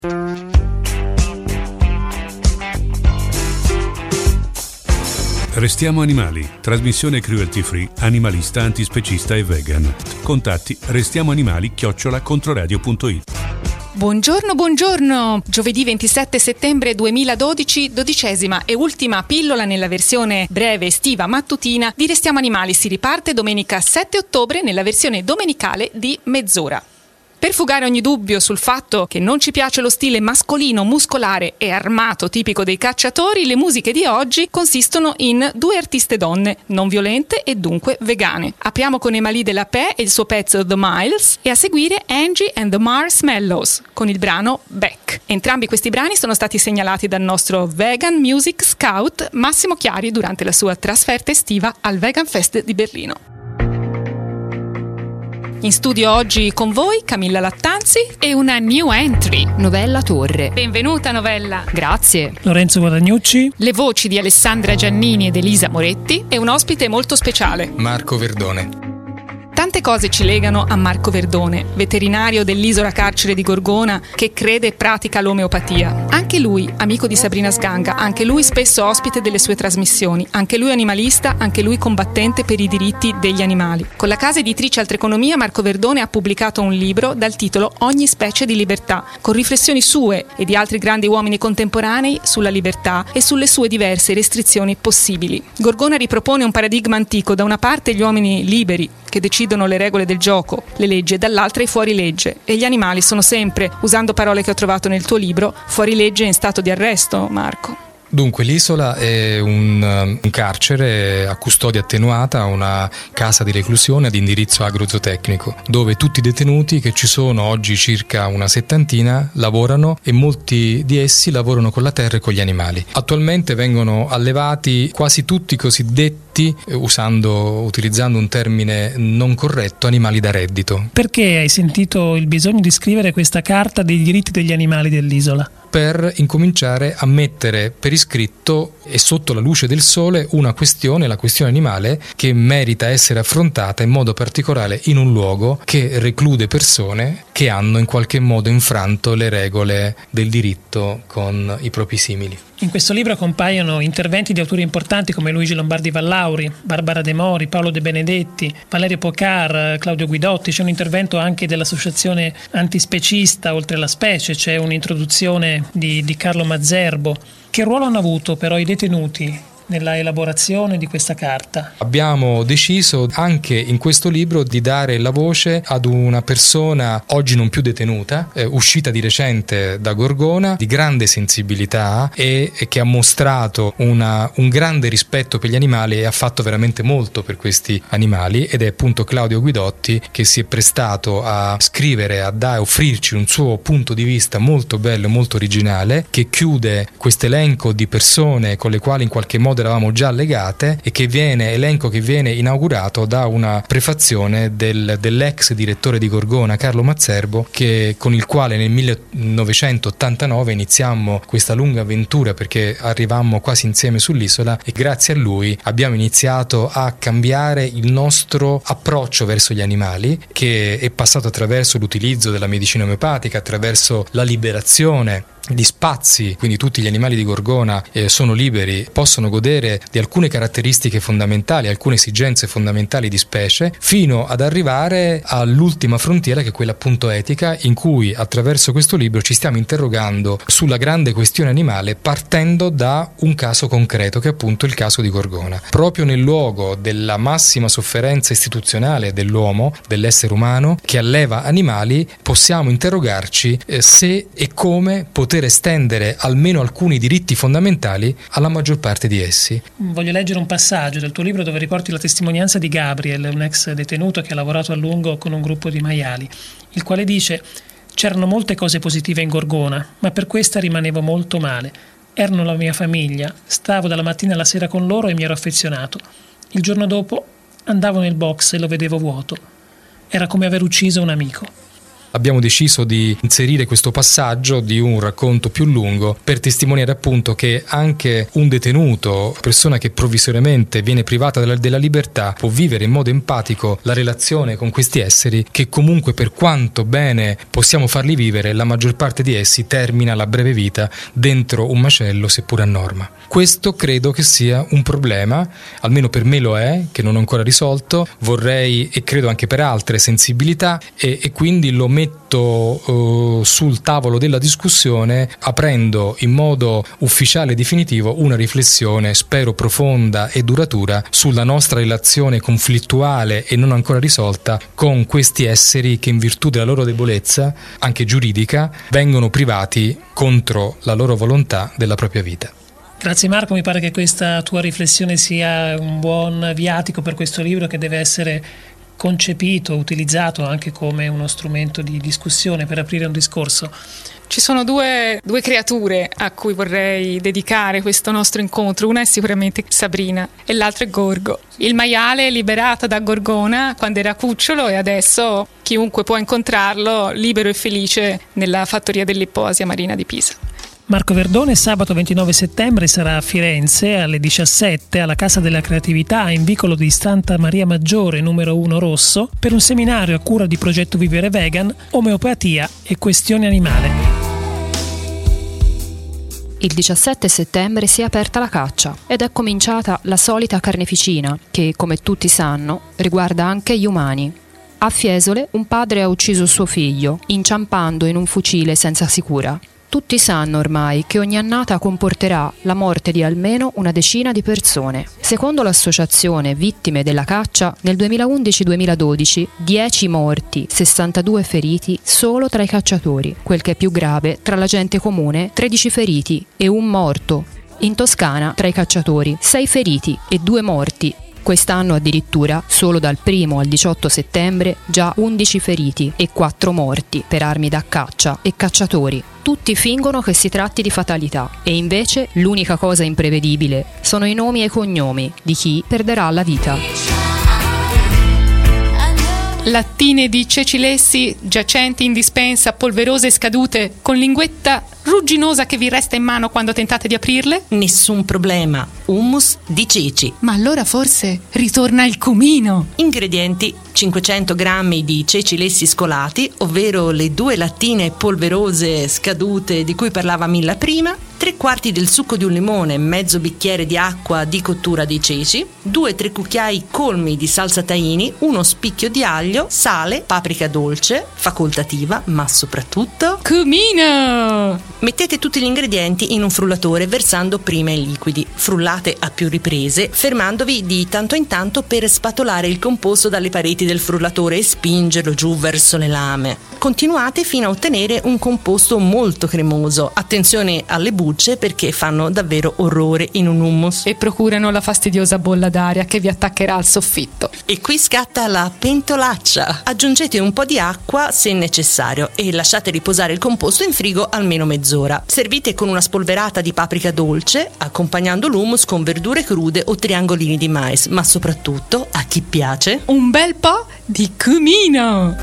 Restiamo animali, trasmissione cruelty free, animalista, antispecista e vegan. Contatti restiamoanimali@controradio.it. Buongiorno, giovedì 27 settembre 2012, 12ª e ultima pillola nella versione breve estiva mattutina di Restiamo Animali. Si riparte domenica 7 ottobre nella versione domenicale di mezz'ora. Per fugare ogni dubbio sul fatto che non ci piace lo stile mascolino, muscolare e armato tipico dei cacciatori, le musiche di oggi consistono in 2 artiste donne, non violente e dunque vegane. Apriamo con Emalie de la Paix e il suo pezzo The Miles e a seguire Angie and the Marshmallows con il brano Back. Entrambi questi brani sono stati segnalati dal nostro Vegan Music Scout Massimo Chiari durante la sua trasferta estiva al Vegan Fest di Berlino. In studio oggi con voi Camilla Lattanzi e una new entry, Novella Torre. Benvenuta Novella. Grazie. Lorenzo Guadagnucci. Le voci di Alessandra Giannini ed Elisa Moretti e un ospite molto speciale, Marco Verdone. Tante cose ci legano a Marco Verdone, veterinario dell'isola carcere di Gorgona che crede e pratica l'omeopatia. Anche lui, amico di Sabrina Sganga, anche lui spesso ospite delle sue trasmissioni, anche lui animalista, anche lui combattente per i diritti degli animali. Con la casa editrice Altreconomia Marco Verdone ha pubblicato un libro dal titolo Ogni specie di libertà, con riflessioni sue e di altri grandi uomini contemporanei sulla libertà e sulle sue diverse restrizioni possibili. Gorgona ripropone un paradigma antico, da una parte gli uomini liberi, che decidono le regole del gioco, le leggi, e dall'altra i fuorilegge. E gli animali sono sempre, usando parole che ho trovato nel tuo libro, fuorilegge in stato di arresto, Marco. Dunque l'isola è un carcere a custodia attenuata, una casa di reclusione ad indirizzo agrozootecnico, dove tutti i detenuti, che ci sono oggi circa una settantina, lavorano e molti di essi lavorano con la terra e con gli animali. Attualmente vengono allevati quasi tutti i cosiddetti, utilizzando un termine non corretto, animali da reddito. Perché hai sentito il bisogno di scrivere questa carta dei diritti degli animali dell'isola? Per incominciare a mettere per iscritto e sotto la luce del sole una questione, la questione animale, che merita essere affrontata in modo particolare in un luogo che reclude persone che hanno in qualche modo infranto le regole del diritto con i propri simili. In questo libro compaiono interventi di autori importanti come Luigi Lombardi Vallauri, Barbara De Mori, Paolo De Benedetti, Valerio Pocar, Claudio Guidotti. C'è un intervento anche dell'associazione antispecista Oltre la Specie, c'è un'introduzione di Carlo Mazzerbo. Che ruolo hanno avuto però i detenuti nella elaborazione di questa carta? Abbiamo deciso anche in questo libro di dare la voce ad una persona oggi non più detenuta, uscita di recente da Gorgona, di grande sensibilità e che ha mostrato un grande rispetto per gli animali e ha fatto veramente molto per questi animali, ed è appunto Claudio Guidotti, che si è prestato a scrivere, a offrirci un suo punto di vista molto bello, molto originale, che chiude questo elenco di persone con le quali in qualche modo eravamo già legate e che viene inaugurato da una prefazione dell'ex direttore di Gorgona, Carlo Mazzerbo, con il quale nel 1989 iniziammo questa lunga avventura, perché arrivammo quasi insieme sull'isola, e grazie a lui abbiamo iniziato a cambiare il nostro approccio verso gli animali, che è passato attraverso l'utilizzo della medicina omeopatica, attraverso la liberazione di spazi, quindi tutti gli animali di Gorgona sono liberi, possono godere di alcune caratteristiche fondamentali, alcune esigenze fondamentali di specie, fino ad arrivare all'ultima frontiera, che è quella appunto etica, in cui attraverso questo libro ci stiamo interrogando sulla grande questione animale, partendo da un caso concreto, che è appunto il caso di Gorgona. Proprio nel luogo della massima sofferenza istituzionale dell'uomo, dell'essere umano che alleva animali, possiamo interrogarci se e come poter estendere almeno alcuni diritti fondamentali alla maggior parte di essi. Voglio leggere un passaggio del tuo libro dove riporti la testimonianza di Gabriel, un ex detenuto che ha lavorato a lungo con un gruppo di maiali, il quale dice: «C'erano molte cose positive in Gorgona, ma per questa rimanevo molto male. Erano la mia famiglia, stavo dalla mattina alla sera con loro e mi ero affezionato. Il giorno dopo andavo nel box e lo vedevo vuoto. Era come aver ucciso un amico». abbiamo deciso di inserire questo passaggio di un racconto più lungo per testimoniare appunto che anche un detenuto, persona che provvisoriamente viene privata della libertà, può vivere in modo empatico la relazione con questi esseri che comunque, per quanto bene possiamo farli vivere, la maggior parte di essi termina la breve vita dentro un macello, seppur a norma. Questo credo che sia un problema, almeno per me lo è, che non ho ancora risolto. Vorrei, e credo anche per altre sensibilità, e quindi lo metto sul tavolo della discussione, aprendo in modo ufficiale e definitivo una riflessione, spero profonda e duratura, sulla nostra relazione conflittuale e non ancora risolta con questi esseri che, in virtù della loro debolezza, anche giuridica, vengono privati contro la loro volontà della propria vita. Grazie Marco, mi pare che questa tua riflessione sia un buon viatico per questo libro, che deve essere concepito, utilizzato anche come uno strumento di discussione per aprire un discorso. Ci sono due creature a cui vorrei dedicare questo nostro incontro. Una è sicuramente Sabrina e l'altra è Gorgo, il maiale liberato da Gorgona quando era cucciolo, e adesso chiunque può incontrarlo libero e felice nella fattoria dell'Ippoasia Marina di Pisa. Marco Verdone sabato 29 settembre sarà a Firenze alle 17 alla Casa della Creatività in vicolo di Santa Maria Maggiore numero 1 Rosso per un seminario a cura di Progetto Vivere Vegan, Omeopatia e Questione Animale. Il 17 settembre si è aperta la caccia ed è cominciata la solita carneficina che, come tutti sanno, riguarda anche gli umani. A Fiesole un padre ha ucciso suo figlio, inciampando in un fucile senza sicura. Tutti sanno ormai che ogni annata comporterà la morte di almeno una decina di persone. Secondo l'associazione Vittime della Caccia, nel 2011-2012 10 morti, 62 feriti solo tra i cacciatori. Quel che è più grave, tra la gente comune 13 feriti e un morto. In Toscana, tra i cacciatori, 6 feriti e 2 morti. Quest'anno addirittura, solo dal 1 al 18 settembre, già 11 feriti e 4 morti per armi da caccia e cacciatori. Tutti fingono che si tratti di fatalità e invece l'unica cosa imprevedibile sono i nomi e i cognomi di chi perderà la vita. Lattine di ceci lessi giacenti in dispensa, polverose e scadute, con linguetta rugginosa che vi resta in mano quando tentate di aprirle? Nessun problema, hummus di ceci. Ma allora forse ritorna il cumino. Ingredienti: 500 grammi di ceci lessi scolati, ovvero le 2 lattine polverose scadute di cui parlava Milla prima, 3/4 del succo di un limone, mezzo bicchiere di acqua di cottura dei ceci, 2-3 cucchiai colmi di salsa tahini, uno spicchio di aglio, sale, paprika dolce, facoltativa, ma soprattutto cumino! Mettete tutti gli ingredienti in un frullatore versando prima i liquidi. Frullate a più riprese, fermandovi di tanto in tanto per spatolare il composto dalle pareti del frullatore e spingerlo giù verso le lame. Continuate fino a ottenere un composto molto cremoso. Attenzione alle bucce perché fanno davvero orrore in un hummus. E procurano la fastidiosa bolla d'aria che vi attaccherà al soffitto. E qui scatta la pentolaccia. Aggiungete un po' di acqua se necessario e lasciate riposare il composto in frigo almeno mezz'ora. Servite con una spolverata di paprika dolce, accompagnando l'hummus con verdure crude o triangolini di mais, ma soprattutto, a chi piace, un bel po' di cumino.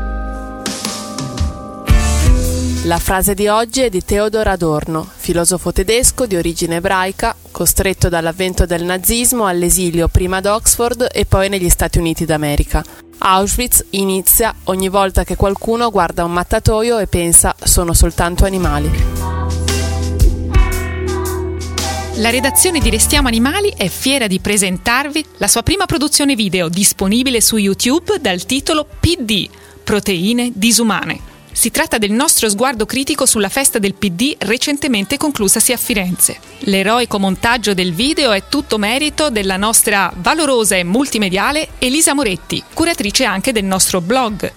La frase di oggi è di Theodor Adorno, filosofo tedesco di origine ebraica, costretto dall'avvento del nazismo all'esilio prima ad Oxford e poi negli Stati Uniti d'America. Auschwitz inizia ogni volta che qualcuno guarda un mattatoio e pensa sono soltanto animali. La redazione di Restiamo Animali è fiera di presentarvi la sua prima produzione video disponibile su YouTube dal titolo PD, Proteine disumane. Si tratta del nostro sguardo critico sulla festa del PD recentemente conclusasi a Firenze. L'eroico montaggio del video è tutto merito della nostra valorosa e multimediale Elisa Moretti, curatrice anche del nostro blog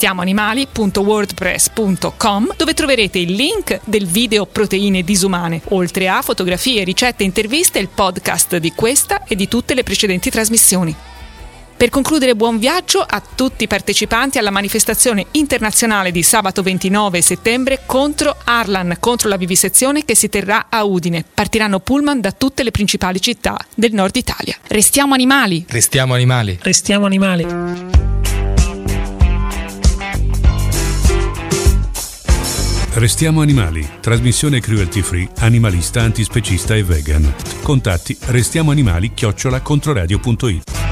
restiamoanimali.wordpress.com, dove troverete il link del video Proteine disumane, oltre a fotografie, ricette e interviste e il podcast di questa e di tutte le precedenti trasmissioni. Per concludere, buon viaggio a tutti i partecipanti alla manifestazione internazionale di sabato 29 settembre contro Arlan, contro la vivisezione, che si terrà a Udine. Partiranno pullman da tutte le principali città del nord Italia. Restiamo animali! Restiamo animali! Restiamo animali! Restiamo Animali, trasmissione cruelty free, animalista, antispecista e vegan. Contatti restiamoanimali@controradio.it.